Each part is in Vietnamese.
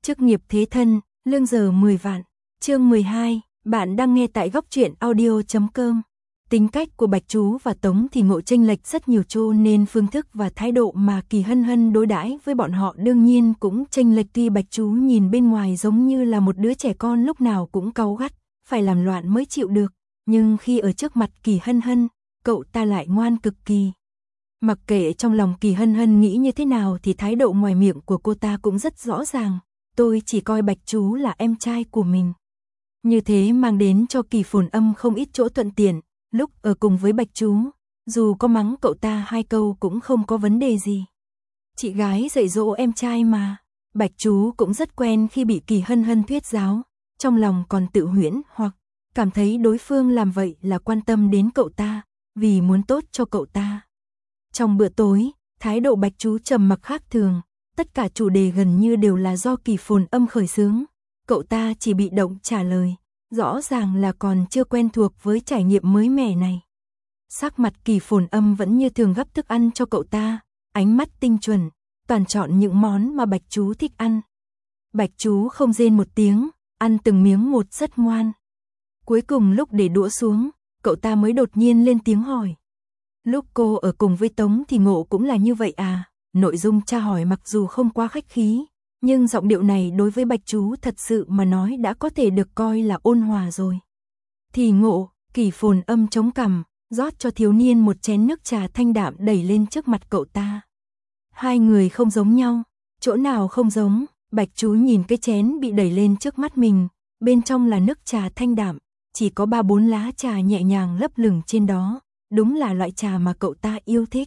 Chức nghiệp thế thân, lương giờ 10 vạn. Chương 12, bạn đang nghe tại góc truyện audio.com. Tính cách của Bạch Chú và Tống Thì Ngộ chênh lệch rất nhiều, cho nên phương thức và thái độ mà Kỳ Hân Hân đối đãi với bọn họ đương nhiên cũng chênh lệch. Tuy Bạch Chú nhìn bên ngoài giống như là một đứa trẻ con lúc nào cũng cáu gắt, phải làm loạn mới chịu được, nhưng khi ở trước mặt Kỳ Hân Hân, cậu ta lại ngoan cực kỳ. Mặc kệ trong lòng Kỳ Hân Hân nghĩ như thế nào thì thái độ ngoài miệng của cô ta cũng rất rõ ràng. Tôi chỉ coi Bạch Chú là em trai của mình. Như thế mang đến cho Kỳ Phồn Âm không ít chỗ thuận tiện. Lúc ở cùng với Bạch Chú, dù có mắng cậu ta 2 câu cũng không có vấn đề gì. Chị gái dạy dỗ em trai mà. Bạch Chú cũng rất quen khi bị Kỳ Hân Hân thuyết giáo, trong lòng còn tự huyễn hoặc cảm thấy đối phương làm vậy là quan tâm đến cậu ta, vì muốn tốt cho cậu ta. Trong bữa tối, thái độ Bạch Chú trầm mặc khác thường, tất cả chủ đề gần như đều là do Kỳ Phồn Âm khởi xướng. Cậu ta chỉ bị động trả lời, rõ ràng là còn chưa quen thuộc với trải nghiệm mới mẻ này. Sắc mặt Kỳ Phồn Âm vẫn như thường gấp thức ăn cho cậu ta, ánh mắt tinh chuẩn, toàn chọn những món mà Bạch Chú thích ăn. Bạch Chú không rên một tiếng, ăn từng miếng một rất ngoan. Cuối cùng lúc để đũa xuống, cậu ta mới đột nhiên lên tiếng hỏi. Lúc cô ở cùng với Tống Thì Ngộ cũng là như vậy à? Nội dung tra hỏi mặc dù không quá khách khí, nhưng giọng điệu này đối với Bạch Chú thật sự mà nói đã có thể được coi là ôn hòa rồi. Thì Ngộ, Kỳ Phồn Âm chống cằm, rót cho thiếu niên một chén nước trà thanh đạm đẩy lên trước mặt cậu ta. Hai người không giống nhau, chỗ nào không giống? Bạch Chú nhìn cái chén bị đẩy lên trước mắt mình, bên trong là nước trà thanh đạm, chỉ có 3-4 lá trà nhẹ nhàng lấp lửng trên đó, đúng là loại trà mà cậu ta yêu thích.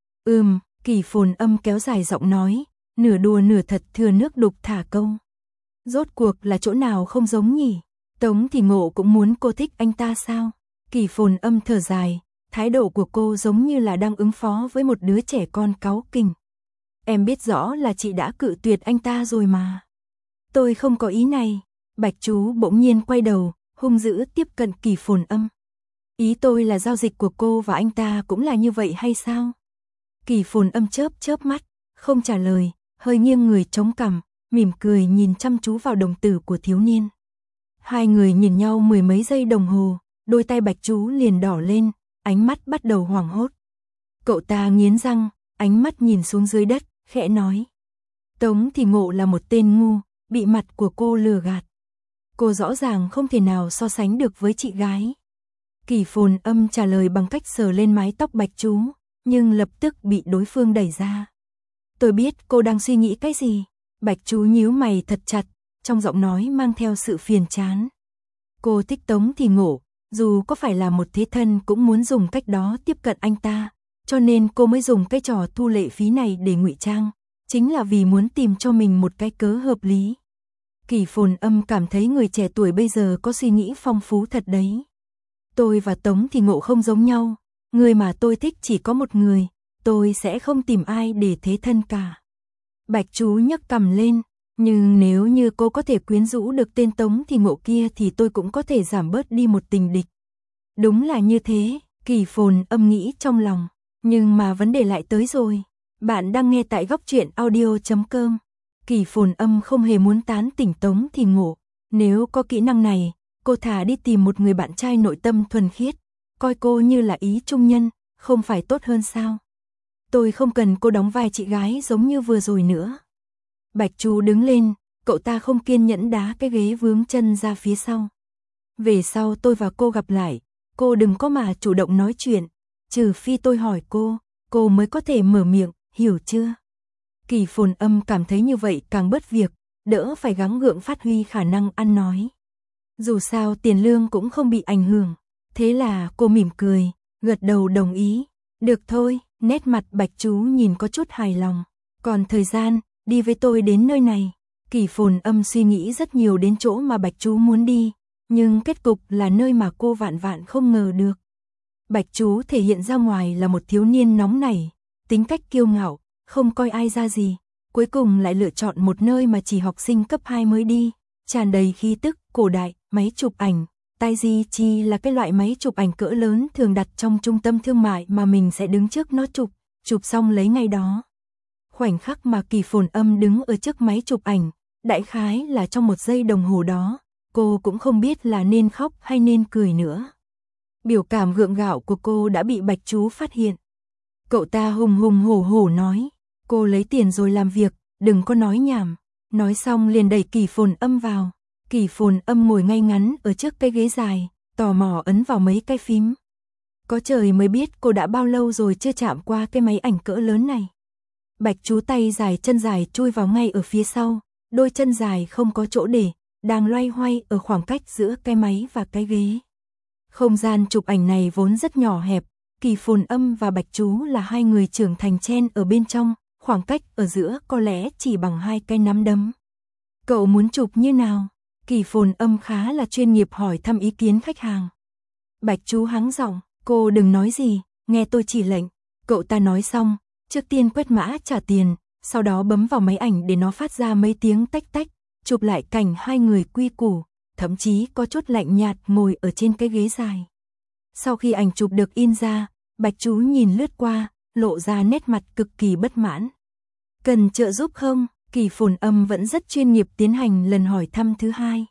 Kỳ Phồn Âm kéo dài giọng nói, nửa đùa nửa thật thừa nước đục thả câu. Rốt cuộc là chỗ nào không giống nhỉ? Tống Thì Ngộ cũng muốn cô thích anh ta sao? Kỳ Phồn Âm thở dài, thái độ của cô giống như là đang ứng phó với một đứa trẻ con cáu kỉnh. Em biết rõ là chị đã cự tuyệt anh ta rồi mà. Tôi không có ý này. Bạch Chú bỗng nhiên quay đầu, hung dữ tiếp cận Kỳ Phồn Âm. Ý tôi là giao dịch của cô và anh ta cũng là như vậy hay sao? Kỳ Phồn Âm chớp mắt, không trả lời, hơi nghiêng người chống cằm, mỉm cười nhìn chăm chú vào đồng tử của thiếu niên. Hai người nhìn nhau 10 mấy giây đồng hồ, đôi tay Bạch Chú liền đỏ lên, ánh mắt bắt đầu hoảng hốt. Cậu ta nghiến răng, ánh mắt nhìn xuống dưới đất, khẽ nói. Tống Thì Ngộ là một tên ngu, bị mặt của cô lừa gạt. Cô rõ ràng không thể nào so sánh được với chị gái. Kỳ Phồn Âm trả lời bằng cách sờ lên mái tóc Bạch Chú, nhưng lập tức bị đối phương đẩy ra. Tôi biết cô đang suy nghĩ cái gì. Bạch Chú nhíu mày thật chặt, trong giọng nói mang theo sự phiền chán. Cô thích Tống Thì Ngộ, dù có phải là một thế thân cũng muốn dùng cách đó tiếp cận anh ta, cho nên cô mới dùng cái trò thu lệ phí này để ngụy trang, chính là vì muốn tìm cho mình một cái cớ hợp lý. Kỳ Phồn Âm cảm thấy người trẻ tuổi bây giờ có suy nghĩ phong phú thật đấy. Tôi và Tống Thì Ngộ không giống nhau, người mà tôi thích chỉ có một người, tôi sẽ không tìm ai để thế thân cả. Bạch Chú nhấc cằm lên, nhưng nếu như cô có thể quyến rũ được tên Tống Thì Ngộ kia thì tôi cũng có thể giảm bớt đi một tình địch. Đúng là như thế, Kỳ Phồn Âm nghĩ trong lòng, nhưng mà vấn đề lại tới rồi. Bạn đang nghe tại góc truyện audio.com. Kỳ Phồn Âm không hề muốn tán tỉnh Tống Thì Ngộ, nếu có kỹ năng này, cô thà đi tìm một người bạn trai nội tâm thuần khiết, coi cô như là ý trung nhân, không phải tốt hơn sao? Tôi không cần cô đóng vai chị gái giống như vừa rồi nữa. Bạch Chú đứng lên, cậu ta không kiên nhẫn đá cái ghế vướng chân ra phía sau. Về sau tôi và cô gặp lại, cô đừng có mà chủ động nói chuyện, trừ phi tôi hỏi cô mới có thể mở miệng, hiểu chưa? Kỳ Phồn Âm cảm thấy như vậy càng bớt việc, đỡ phải gắng gượng phát huy khả năng ăn nói. Dù sao tiền lương cũng không bị ảnh hưởng, thế là cô mỉm cười, gật đầu đồng ý. Được thôi, nét mặt Bạch Chú nhìn có chút hài lòng. Còn thời gian, đi với tôi đến nơi này. Kỳ Phồn Âm suy nghĩ rất nhiều đến chỗ mà Bạch Chú muốn đi, nhưng kết cục là nơi mà cô vạn vạn không ngờ được. Bạch Chú thể hiện ra ngoài là một thiếu niên nóng nảy, tính cách kiêu ngạo, không coi ai ra gì, cuối cùng lại lựa chọn một nơi mà chỉ học sinh cấp 2 mới đi, tràn đầy khí tức cổ đại, máy chụp ảnh. Taiji là cái loại máy chụp ảnh cỡ lớn thường đặt trong trung tâm thương mại mà mình sẽ đứng trước nó chụp xong lấy ngay đó. Khoảnh khắc mà Kỳ Phồn Âm đứng ở trước máy chụp ảnh, đại khái là trong một giây đồng hồ đó, cô cũng không biết là nên khóc hay nên cười nữa. Biểu cảm gượng gạo của cô đã bị Bạch Chú phát hiện. Cậu ta hùng hùng hổ hổ nói, cô lấy tiền rồi làm việc, đừng có nói nhảm. Nói xong liền đẩy Kỷ Phồn Âm vào. Kỷ Phồn Âm ngồi ngay ngắn ở trước cái ghế dài, tò mò ấn vào mấy cái phím. Có trời mới biết cô đã bao lâu rồi chưa chạm qua cái máy ảnh cỡ lớn này. Bạch Chú tay dài chân dài chui vào ngay ở phía sau, đôi chân dài không có chỗ để, đang loay hoay ở khoảng cách giữa cái máy và cái ghế. Không gian chụp ảnh này vốn rất nhỏ hẹp, Kỷ Phồn Âm và Bạch Chú là hai người trưởng thành chen ở bên trong, khoảng cách ở giữa có lẽ chỉ bằng hai cái nắm đấm. Cậu muốn chụp như nào? Kỷ Phồn Âm khá là chuyên nghiệp hỏi thăm ý kiến khách hàng. Bạch Chú hắng giọng, cô đừng nói gì, nghe tôi chỉ lệnh. Cậu ta nói xong, trước tiên quét mã trả tiền, sau đó bấm vào máy ảnh để nó phát ra mấy tiếng tách tách, chụp lại cảnh hai người quy củ, thậm chí có chút lạnh nhạt ngồi ở trên cái ghế dài. Sau khi ảnh chụp được in ra, Bạch Chú nhìn lướt qua, lộ ra nét mặt cực kỳ bất mãn. Cần trợ giúp không? Kỷ Phồn Âm vẫn rất chuyên nghiệp tiến hành lần hỏi thăm thứ hai.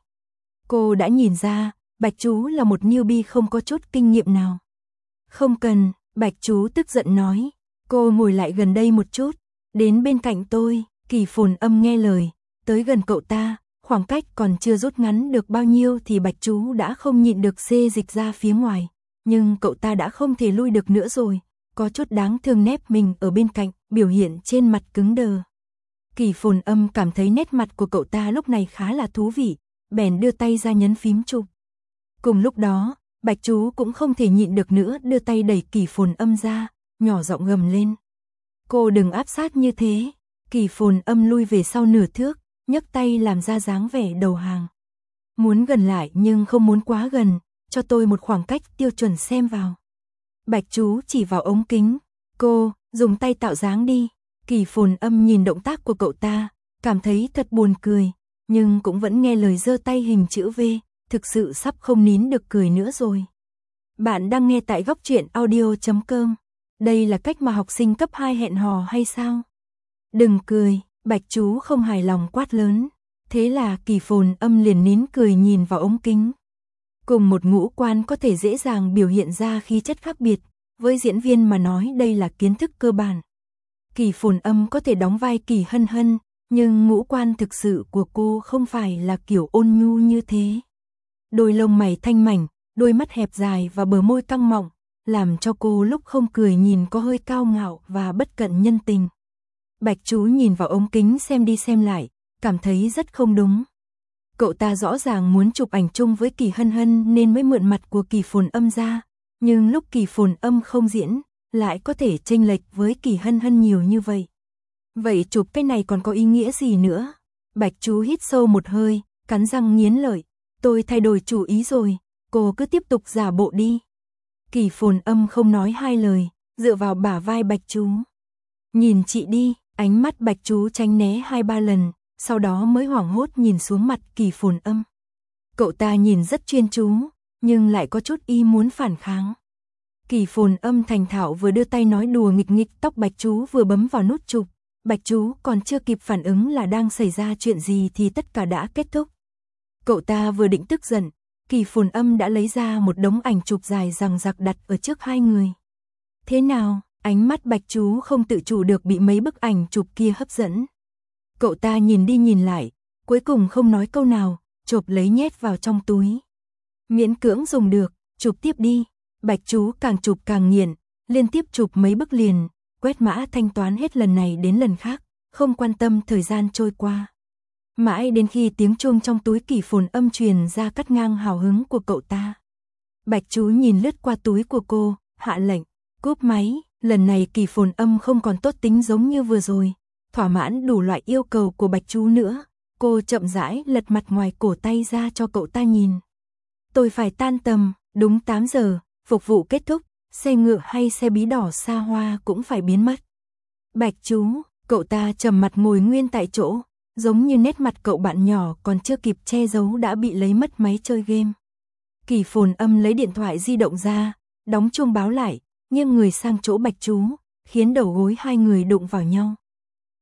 Cô đã nhìn ra, Bạch Chú là một newbie không có chút kinh nghiệm nào. Không cần, Bạch Chú tức giận nói. Cô ngồi lại gần đây một chút, đến bên cạnh tôi. Kỷ Phồn Âm nghe lời, tới gần cậu ta, khoảng cách còn chưa rút ngắn được bao nhiêu thì Bạch Chú đã không nhịn được xê dịch ra phía ngoài. Nhưng cậu ta đã không thể lui được nữa rồi, có chút đáng thương nép mình ở bên cạnh, biểu hiện trên mặt cứng đờ. Kỷ Phồn Âm cảm thấy nét mặt của cậu ta lúc này khá là thú vị, bèn đưa tay ra nhấn phím chụp. Cùng lúc đó, Bạch Chú cũng không thể nhịn được nữa, đưa tay đẩy Kỷ Phồn Âm ra, nhỏ giọng gầm lên. Cô đừng áp sát như thế. Kỷ Phồn Âm lui về sau nửa thước, nhấc tay làm ra dáng vẻ đầu hàng. Muốn gần lại nhưng không muốn quá gần, cho tôi một khoảng cách tiêu chuẩn xem vào. Bạch Chú chỉ vào ống kính. Cô, dùng tay tạo dáng đi. Kỷ Phồn Âm nhìn động tác của cậu ta, cảm thấy thật buồn cười, nhưng cũng vẫn nghe lời giơ tay hình chữ V, thực sự sắp không nín được cười nữa rồi. Bạn đang nghe tại Góc Truyện Audio.com. Đây là cách mà học sinh cấp 2 hẹn hò hay sao? Đừng cười, Bạch Chú không hài lòng quát lớn. Thế là Kỷ Phồn Âm liền nín cười nhìn vào ống kính. Cùng một ngũ quan có thể dễ dàng biểu hiện ra khí chất khác biệt, với diễn viên mà nói đây là kiến thức cơ bản. Kỷ Phồn Âm có thể đóng vai Kỷ Hân Hân, nhưng ngũ quan thực sự của cô không phải là kiểu ôn nhu như thế. Đôi lông mày thanh mảnh, đôi mắt hẹp dài và bờ môi căng mọng, làm cho cô lúc không cười nhìn có hơi cao ngạo và bất cận nhân tình. Bạch Chú nhìn vào ống kính xem đi xem lại, cảm thấy rất không đúng. Cậu ta rõ ràng muốn chụp ảnh chung với Kỷ Hân Hân nên mới mượn mặt của Kỷ Phồn Âm ra, nhưng lúc Kỷ Phồn Âm không diễn, lại có thể chênh lệch với Kỷ Hân Hân nhiều như vậy. Vậy chụp cái này còn có ý nghĩa gì nữa? Bạch Chú hít sâu một hơi, cắn răng nghiến lợi. Tôi thay đổi chủ ý rồi, cô cứ tiếp tục giả bộ đi. Kỷ Phồn Âm không nói hai lời, dựa vào bả vai Bạch Chú. Nhìn chị đi, ánh mắt Bạch Chú tránh né 2-3 lần, sau đó mới hoảng hốt nhìn xuống mặt Kỷ Phồn Âm. Cậu ta nhìn rất chuyên chú, nhưng lại có chút ý muốn phản kháng. Kỷ Phồn Âm thành thạo vừa đưa tay nói đùa nghịch nghịch, tóc Bạch Chú vừa bấm vào nút chụp. Bạch Chú còn chưa kịp phản ứng là đang xảy ra chuyện gì thì tất cả đã kết thúc. Cậu ta vừa định tức giận, Kỷ Phồn Âm đã lấy ra một đống ảnh chụp dài dằng dặc đặt ở trước hai người. Thế nào, ánh mắt Bạch Chú không tự chủ được bị mấy bức ảnh chụp kia hấp dẫn. Cậu ta nhìn đi nhìn lại, cuối cùng không nói câu nào, chộp lấy nhét vào trong túi. Miễn cưỡng dùng được, chụp tiếp đi. Bạch Chú càng chụp càng nghiện, liên tiếp chụp mấy bức liền, quét mã thanh toán hết lần này đến lần khác, không quan tâm thời gian trôi qua. Mãi đến khi tiếng chuông trong túi Kỷ Phồn Âm truyền ra cắt ngang hào hứng của cậu ta. Bạch Chú nhìn lướt qua túi của cô, hạ lệnh, cúp máy. Lần này Kỷ Phồn Âm không còn tốt tính giống như vừa rồi, thỏa mãn đủ loại yêu cầu của Bạch Chú nữa. Cô chậm rãi lật mặt ngoài cổ tay ra cho cậu ta nhìn. Tôi phải tan tầm, đúng 8 giờ, phục vụ kết thúc, xe ngựa hay xe bí đỏ xa hoa cũng phải biến mất. Bạch Chú, cậu ta trầm mặt ngồi nguyên tại chỗ, giống như nét mặt cậu bạn nhỏ còn chưa kịp che giấu đã bị lấy mất máy chơi game. Kỷ Phồn Âm lấy điện thoại di động ra, đóng chuông báo lại, nghiêng người sang chỗ Bạch Chú, khiến đầu gối hai người đụng vào nhau.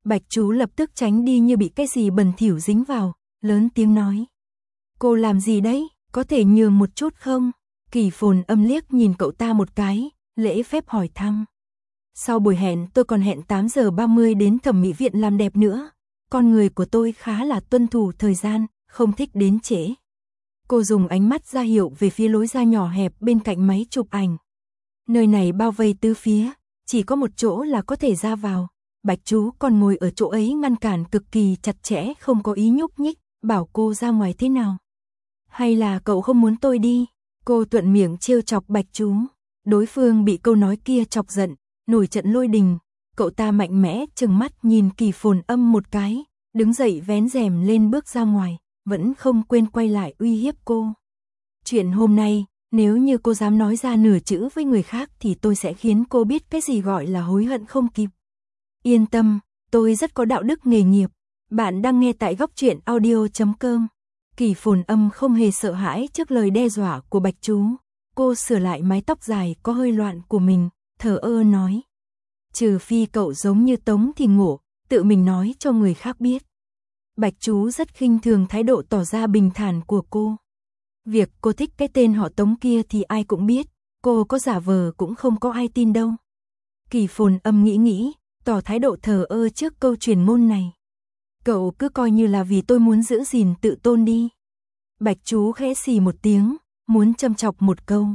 Bạch Chú lập tức tránh đi như bị cái gì bẩn thỉu dính vào, lớn tiếng nói. Cô làm gì đấy, có thể nhường một chút không? Kỳ Phồn Âm liếc nhìn cậu ta một cái, lễ phép hỏi thăm. Sau buổi hẹn tôi còn hẹn 8 giờ 30 đến thẩm mỹ viện làm đẹp nữa. Con người của tôi khá là tuân thủ thời gian, không thích đến trễ. Cô dùng ánh mắt ra hiệu về phía lối ra nhỏ hẹp bên cạnh máy chụp ảnh. Nơi này bao vây tứ phía, chỉ có một chỗ là có thể ra vào. Bạch Chú còn ngồi ở chỗ ấy ngăn cản cực kỳ chặt chẽ, không có ý nhúc nhích, bảo cô ra ngoài thế nào. Hay là cậu không muốn tôi đi? Cô thuận miệng trêu chọc Bạch Chú. Đối phương bị câu nói kia chọc giận, nổi trận lôi đình. Cậu ta mạnh mẽ trừng mắt nhìn Kỳ Phồn Âm một cái, đứng dậy vén rèm lên bước ra ngoài, vẫn không quên quay lại uy hiếp cô. Chuyện hôm nay, nếu như cô dám nói ra nửa chữ với người khác thì tôi sẽ khiến cô biết cái gì gọi là hối hận không kịp. Yên tâm, tôi rất có đạo đức nghề nghiệp. Bạn đang nghe tại Góc Truyện Audio.com. Kỳ Phồn Âm không hề sợ hãi trước lời đe dọa của Bạch Chú. Cô sửa lại mái tóc dài có hơi loạn của mình, thờ ơ nói. Trừ phi cậu giống như Tống thì Ngộ, tự mình nói cho người khác biết. Bạch Chú rất khinh thường thái độ tỏ ra bình thản của cô. Việc cô thích cái tên họ Tống kia thì ai cũng biết, cô có giả vờ cũng không có ai tin đâu. Kỳ Phồn Âm nghĩ, tỏ thái độ thờ ơ trước câu truyền ngôn này. Cậu cứ coi như là vì tôi muốn giữ gìn tự tôn đi. Bạch Chú khẽ xì một tiếng, muốn châm chọc một câu.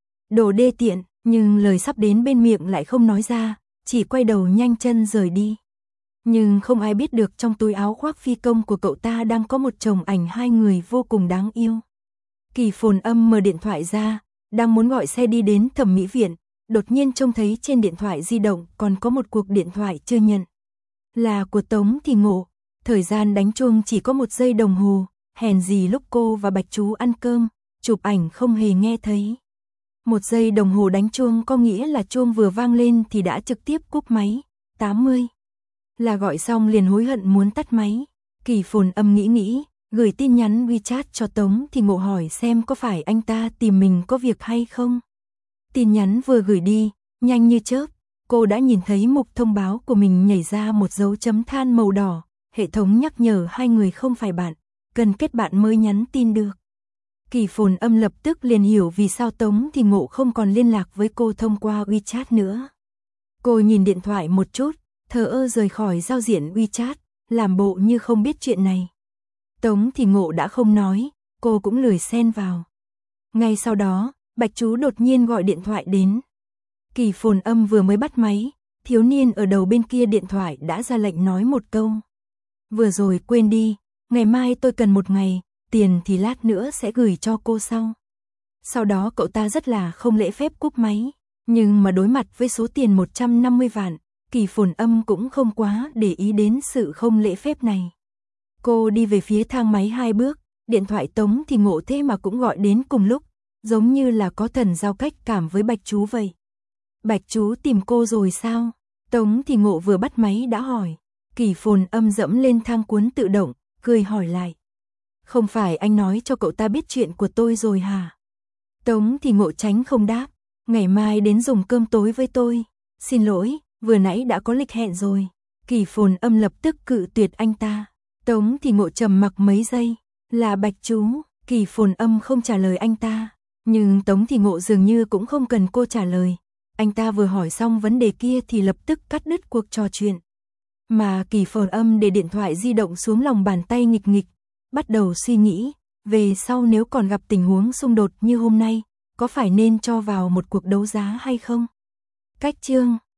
Đồ đê tiện, nhưng lời sắp đến bên miệng lại không nói ra, chỉ quay đầu nhanh chân rời đi. Nhưng không ai biết được trong túi áo khoác phi công của cậu ta đang có một chồng ảnh hai người vô cùng đáng yêu. Kỳ Phồn Âm mở điện thoại ra, đang muốn gọi xe đi đến thẩm mỹ viện, đột nhiên trông thấy trên điện thoại di động còn có một cuộc điện thoại chưa nhận. Là của Tống thì Ngộ, thời gian đánh chuông chỉ có 1 giây đồng hồ, hèn gì lúc cô và Bạch Chú ăn cơm, chụp ảnh không hề nghe thấy. 1 giây đồng hồ đánh chuông có nghĩa là chuông vừa vang lên thì đã trực tiếp cúp máy. 80. Là gọi xong liền hối hận muốn tắt máy. Kỳ Phồn Âm nghĩ, gửi tin nhắn WeChat cho Tống thì Ngộ hỏi xem có phải anh ta tìm mình có việc hay không. Tin nhắn vừa gửi đi, nhanh như chớp, cô đã nhìn thấy mục thông báo của mình nhảy ra một dấu chấm than màu đỏ, hệ thống nhắc nhở hai người không phải bạn, cần kết bạn mới nhắn tin được. Kỳ Phồn Âm lập tức liền hiểu vì sao Tống thì Ngộ không còn liên lạc với cô thông qua WeChat nữa. Cô nhìn điện thoại một chút, thờ ơ rời khỏi giao diện WeChat, làm bộ như không biết chuyện này. Tống thì Ngộ đã không nói, cô cũng lười xen vào. Ngay sau đó, Bạch Chú đột nhiên gọi điện thoại đến. Kỳ Phồn Âm vừa mới bắt máy, thiếu niên ở đầu bên kia điện thoại đã ra lệnh nói một câu. Vừa rồi quên đi, ngày mai tôi cần 1 ngày, tiền thì lát nữa sẽ gửi cho cô sau. Sau đó cậu ta rất là không lễ phép cúp máy, nhưng mà đối mặt với số tiền 150 vạn, Kỳ Phồn Âm cũng không quá để ý đến sự không lễ phép này. Cô đi về phía thang máy 2 bước, điện thoại Tống thì Ngộ thế mà cũng gọi đến cùng lúc, giống như là có thần giao cách cảm với Bạch Chú vậy. Bạch Chú tìm cô rồi sao? Tống thì Ngộ vừa bắt máy đã hỏi. Kỳ Phồn Âm dẫm lên thang cuốn tự động, cười hỏi lại. Không phải anh nói cho cậu ta biết chuyện của tôi rồi hả? Tống thì Ngộ tránh không đáp. Ngày mai đến dùng cơm tối với tôi. Xin lỗi, vừa nãy đã có lịch hẹn rồi. Kỳ Phồn Âm lập tức cự tuyệt anh ta. Tống thì Ngộ trầm mặc mấy giây. Là Bạch Chú. Kỳ Phồn Âm không trả lời anh ta. Nhưng Tống thì Ngộ dường như cũng không cần cô trả lời. Anh ta vừa hỏi xong vấn đề kia thì lập tức cắt đứt cuộc trò chuyện. Mà Kỳ Phồn Âm để điện thoại di động xuống lòng bàn tay nghịch, bắt đầu suy nghĩ, về sau nếu còn gặp tình huống xung đột như hôm nay, có phải nên cho vào một cuộc đấu giá hay không? Cách chương